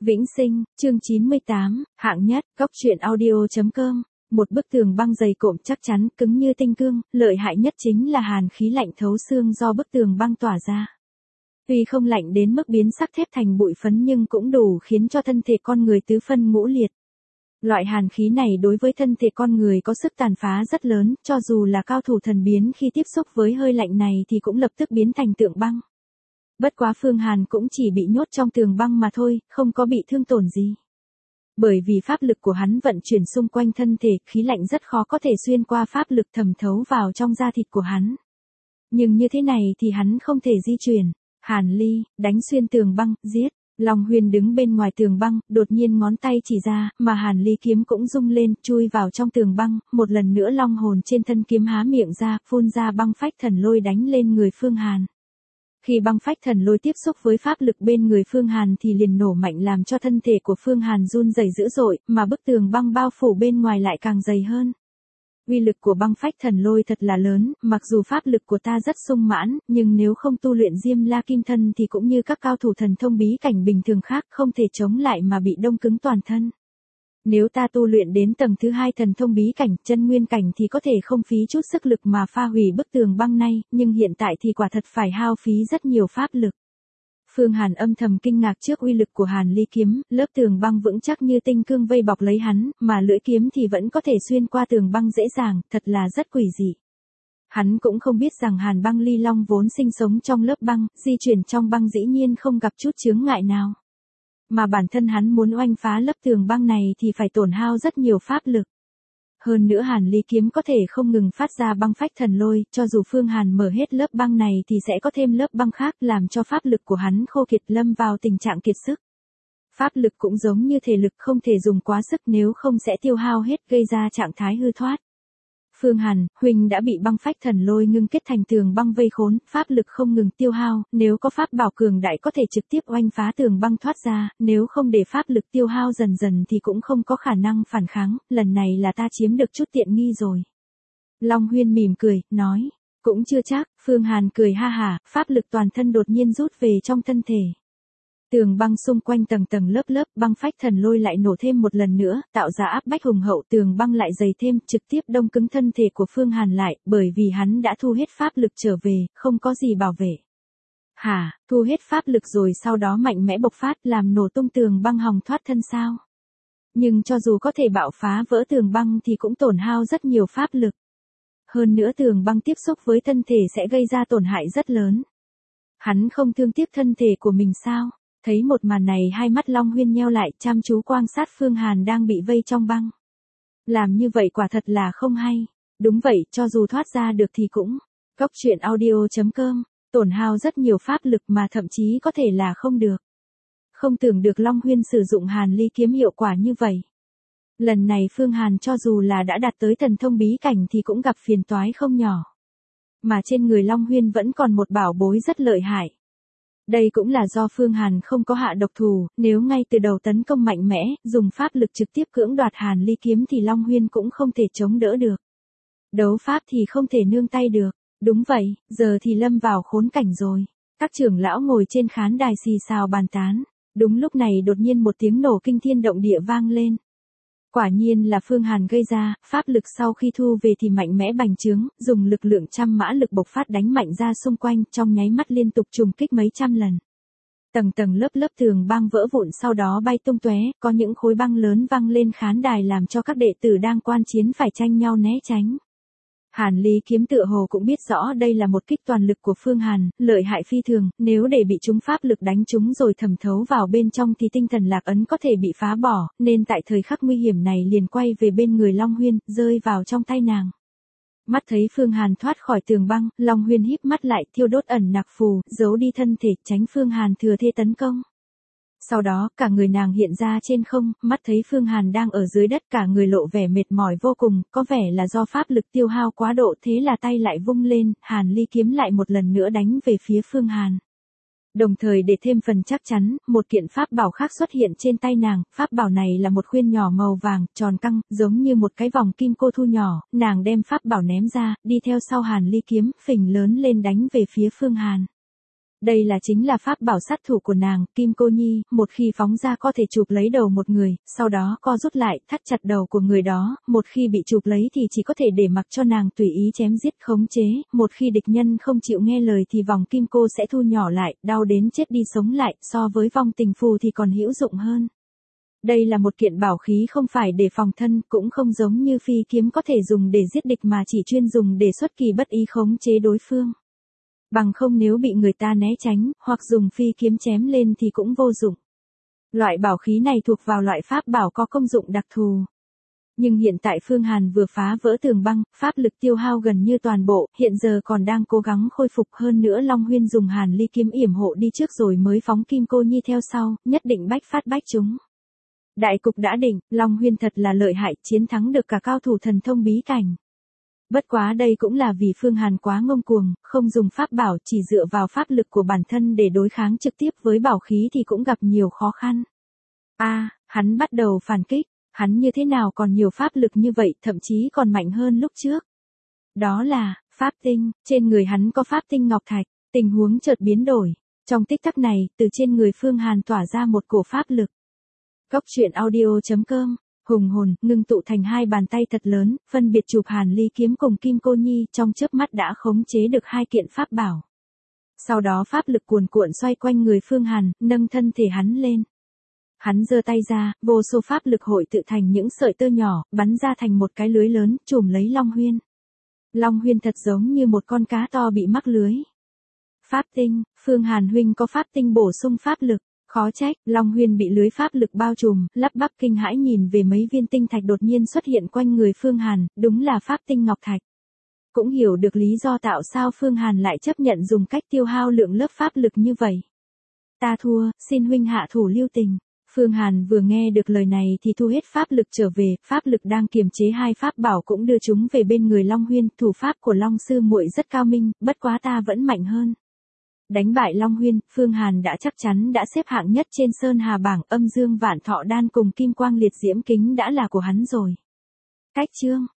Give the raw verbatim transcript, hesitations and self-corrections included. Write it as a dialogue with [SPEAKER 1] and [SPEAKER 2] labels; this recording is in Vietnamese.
[SPEAKER 1] Vĩnh Sinh, chương chín mươi tám, hạng nhất, góc truyện audio.com. Một bức tường băng dày cộm chắc chắn, cứng như tinh cương, lợi hại nhất chính là hàn khí lạnh thấu xương do bức tường băng tỏa ra. Tuy không lạnh đến mức biến sắc thép thành bụi phấn nhưng cũng đủ khiến cho thân thể con người tứ phân ngũ liệt. Loại hàn khí này đối với thân thể con người có sức tàn phá rất lớn, cho dù là cao thủ thần biến khi tiếp xúc với hơi lạnh này thì cũng lập tức biến thành tượng băng. Bất quá Phương Hàn cũng chỉ bị nhốt trong tường băng mà thôi, không có bị thương tổn gì. Bởi vì pháp lực của hắn vận chuyển xung quanh thân thể, khí lạnh rất khó có thể xuyên qua pháp lực thẩm thấu vào trong da thịt của hắn. Nhưng như thế này thì hắn không thể di chuyển. Hàn Ly, đánh xuyên tường băng, giết. Long Huyền đứng bên ngoài tường băng, đột nhiên ngón tay chỉ ra, mà Hàn Ly kiếm cũng rung lên, chui vào trong tường băng, một lần nữa long hồn trên thân kiếm há miệng ra, phun ra băng phách thần lôi đánh lên người Phương Hàn. Khi băng phách thần lôi tiếp xúc với pháp lực bên người Phương Hàn thì liền nổ mạnh làm cho thân thể của Phương Hàn run rẩy dữ dội, mà bức tường băng bao phủ bên ngoài lại càng dày hơn. Uy lực của băng phách thần lôi thật là lớn, mặc dù pháp lực của ta rất sung mãn, nhưng nếu không tu luyện Diêm La Kim Thân thì cũng như các cao thủ thần thông bí cảnh bình thường khác không thể chống lại mà bị đông cứng toàn thân. Nếu ta tu luyện đến tầng thứ hai thần thông bí cảnh, chân nguyên cảnh thì có thể không phí chút sức lực mà pha hủy bức tường băng này, nhưng hiện tại thì quả thật phải hao phí rất nhiều pháp lực. Phương Hàn âm thầm kinh ngạc trước uy lực của Hàn Ly kiếm, lớp tường băng vững chắc như tinh cương vây bọc lấy hắn, mà lưỡi kiếm thì vẫn có thể xuyên qua tường băng dễ dàng, thật là rất quỷ dị. Hắn cũng không biết rằng Hàn Băng Ly Long vốn sinh sống trong lớp băng, di chuyển trong băng dĩ nhiên không gặp chút chướng ngại nào. Mà bản thân hắn muốn oanh phá lớp tường băng này thì phải tổn hao rất nhiều pháp lực. Hơn nữa Hàn Ly kiếm có thể không ngừng phát ra băng phách thần lôi, cho dù Phương Hàn mở hết lớp băng này thì sẽ có thêm lớp băng khác làm cho pháp lực của hắn khô kiệt lâm vào tình trạng kiệt sức. Pháp lực cũng giống như thể lực không thể dùng quá sức nếu không sẽ tiêu hao hết gây ra trạng thái hư thoát. Phương Hàn, huynh đã bị băng phách thần lôi ngưng kết thành tường băng vây khốn, pháp lực không ngừng tiêu hao, nếu có pháp bảo cường đại có thể trực tiếp oanh phá tường băng thoát ra, nếu không để pháp lực tiêu hao dần dần thì cũng không có khả năng phản kháng, lần này là ta chiếm được chút tiện nghi rồi. Long Huyên mỉm cười, nói, cũng chưa chắc. Phương Hàn cười ha hả, pháp lực toàn thân đột nhiên rút về trong thân thể. Tường băng xung quanh tầng tầng lớp lớp, băng phách thần lôi lại nổ thêm một lần nữa, tạo ra áp bách hùng hậu, tường băng lại dày thêm, trực tiếp đông cứng thân thể của Phương Hàn lại, bởi vì hắn đã thu hết pháp lực trở về, không có gì bảo vệ. Hả, thu hết pháp lực rồi sau đó mạnh mẽ bộc phát làm nổ tung tường băng hòng thoát thân sao? Nhưng cho dù có thể bạo phá vỡ tường băng thì cũng tổn hao rất nhiều pháp lực. Hơn nữa tường băng tiếp xúc với thân thể sẽ gây ra tổn hại rất lớn. Hắn không thương tiếc thân thể của mình sao? Thấy một màn này hai mắt Long Huyên nheo lại chăm chú quan sát Phương Hàn đang bị vây trong băng. Làm như vậy quả thật là không hay. Đúng vậy, cho dù thoát ra được thì cũng. Góc truyện audio.com, tổn hao rất nhiều pháp lực mà thậm chí có thể là không được. Không tưởng được Long Huyên sử dụng Hàn Ly kiếm hiệu quả như vậy. Lần này Phương Hàn cho dù là đã đạt tới thần thông bí cảnh thì cũng gặp phiền toái không nhỏ. Mà trên người Long Huyên vẫn còn một bảo bối rất lợi hại. Đây cũng là do Phương Hàn không có hạ độc thủ, nếu ngay từ đầu tấn công mạnh mẽ, dùng pháp lực trực tiếp cưỡng đoạt Hàn Ly kiếm thì Long Huyên cũng không thể chống đỡ được. Đấu pháp thì không thể nương tay được. Đúng vậy, giờ thì lâm vào khốn cảnh rồi. Các trưởng lão ngồi trên khán đài xì xào bàn tán. Đúng lúc này đột nhiên một tiếng nổ kinh thiên động địa vang lên. Quả nhiên là Phương Hàn gây ra, pháp lực sau khi thu về thì mạnh mẽ bành trướng, dùng lực lượng trăm mã lực bộc phát đánh mạnh ra xung quanh, trong nháy mắt liên tục trùng kích mấy trăm lần. Tầng tầng lớp lớp tường băng vỡ vụn sau đó bay tung tóe, có những khối băng lớn văng lên khán đài làm cho các đệ tử đang quan chiến phải tranh nhau né tránh. Hàn Ly kiếm tựa hồ cũng biết rõ đây là một kích toàn lực của Phương Hàn, lợi hại phi thường, nếu để bị chúng pháp lực đánh chúng rồi thẩm thấu vào bên trong thì tinh thần lạc ấn có thể bị phá bỏ, nên tại thời khắc nguy hiểm này liền quay về bên người Long Huyên, rơi vào trong tay nàng. Mắt thấy Phương Hàn thoát khỏi tường băng, Long Huyên híp mắt lại, thiêu đốt ẩn nặc phù, giấu đi thân thể, tránh Phương Hàn thừa thế tấn công. Sau đó, cả người nàng hiện ra trên không, mắt thấy Phương Hàn đang ở dưới đất, cả người lộ vẻ mệt mỏi vô cùng, có vẻ là do pháp lực tiêu hao quá độ, thế là tay lại vung lên, Hàn Ly kiếm lại một lần nữa đánh về phía Phương Hàn. Đồng thời để thêm phần chắc chắn, một kiện pháp bảo khác xuất hiện trên tay nàng, pháp bảo này là một khuyên nhỏ màu vàng, tròn căng, giống như một cái vòng kim cô thu nhỏ, nàng đem pháp bảo ném ra, đi theo sau Hàn Ly kiếm, phình lớn lên đánh về phía Phương Hàn. Đây là chính là pháp bảo sát thủ của nàng, Kim Cô Nhi, một khi phóng ra có thể chụp lấy đầu một người, sau đó co rút lại, thắt chặt đầu của người đó, một khi bị chụp lấy thì chỉ có thể để mặc cho nàng tùy ý chém giết khống chế, một khi địch nhân không chịu nghe lời thì vòng kim cô sẽ thu nhỏ lại, đau đến chết đi sống lại, so với vong tình phù thì còn hữu dụng hơn. Đây là một kiện bảo khí không phải để phòng thân, cũng không giống như phi kiếm có thể dùng để giết địch mà chỉ chuyên dùng để xuất kỳ bất ý khống chế đối phương. Bằng không nếu bị người ta né tránh, hoặc dùng phi kiếm chém lên thì cũng vô dụng. Loại bảo khí này thuộc vào loại pháp bảo có công dụng đặc thù. Nhưng hiện tại Phương Hàn vừa phá vỡ tường băng, pháp lực tiêu hao gần như toàn bộ, hiện giờ còn đang cố gắng khôi phục, hơn nữa Long Huyên dùng Hàn Ly kiếm yểm hộ đi trước rồi mới phóng Kim Cô Nhi theo sau, nhất định bách phát bách trúng. Đại cục đã định, Long Huyên thật là lợi hại, chiến thắng được cả cao thủ thần thông bí cảnh. Bất quá đây cũng là vì Phương Hàn quá ngông cuồng, không dùng pháp bảo, chỉ dựa vào pháp lực của bản thân để đối kháng trực tiếp với bảo khí thì cũng gặp nhiều khó khăn. A, à, hắn bắt đầu phản kích, hắn như thế nào còn nhiều pháp lực như vậy, thậm chí còn mạnh hơn lúc trước. Đó là, pháp tinh, trên người hắn có pháp tinh ngọc thạch, tình huống chợt biến đổi. Trong tích tắc này, từ trên người Phương Hàn tỏa ra một cổ pháp lực. Cốc truyện audio chấm com hùng hồn, ngưng tụ thành hai bàn tay thật lớn, phân biệt chụp Hàn Ly kiếm cùng Kim Cô Nhi, trong chớp mắt đã khống chế được hai kiện pháp bảo. Sau đó pháp lực cuồn cuộn xoay quanh người Phương Hàn, nâng thân thể hắn lên. Hắn giơ tay ra, vô số pháp lực hội tự thành những sợi tơ nhỏ, bắn ra thành một cái lưới lớn, trùm lấy Long Huyên. Long Huyên thật giống như một con cá to bị mắc lưới. Pháp tinh, Phương Hàn huynh có pháp tinh bổ sung pháp lực. Khó trách, Long Huyên bị lưới pháp lực bao trùm, lắp bắp kinh hãi nhìn về mấy viên tinh thạch đột nhiên xuất hiện quanh người Phương Hàn, đúng là pháp tinh ngọc thạch. Cũng hiểu được lý do tạo sao Phương Hàn lại chấp nhận dùng cách tiêu hao lượng lớp pháp lực như vậy. Ta thua, xin huynh hạ thủ lưu tình. Phương Hàn vừa nghe được lời này thì thu hết pháp lực trở về, pháp lực đang kiềm chế hai pháp bảo cũng đưa chúng về bên người Long Huyên, thủ pháp của Long sư muội rất cao minh, bất quá ta vẫn mạnh hơn. Đánh bại Long Huyên, Phương Hàn đã chắc chắn đã xếp hạng nhất trên Sơn Hà bảng, Âm Dương Vạn Thọ Đan cùng Kim Quang Liệt Diễm Kính đã là của hắn rồi. Cách chương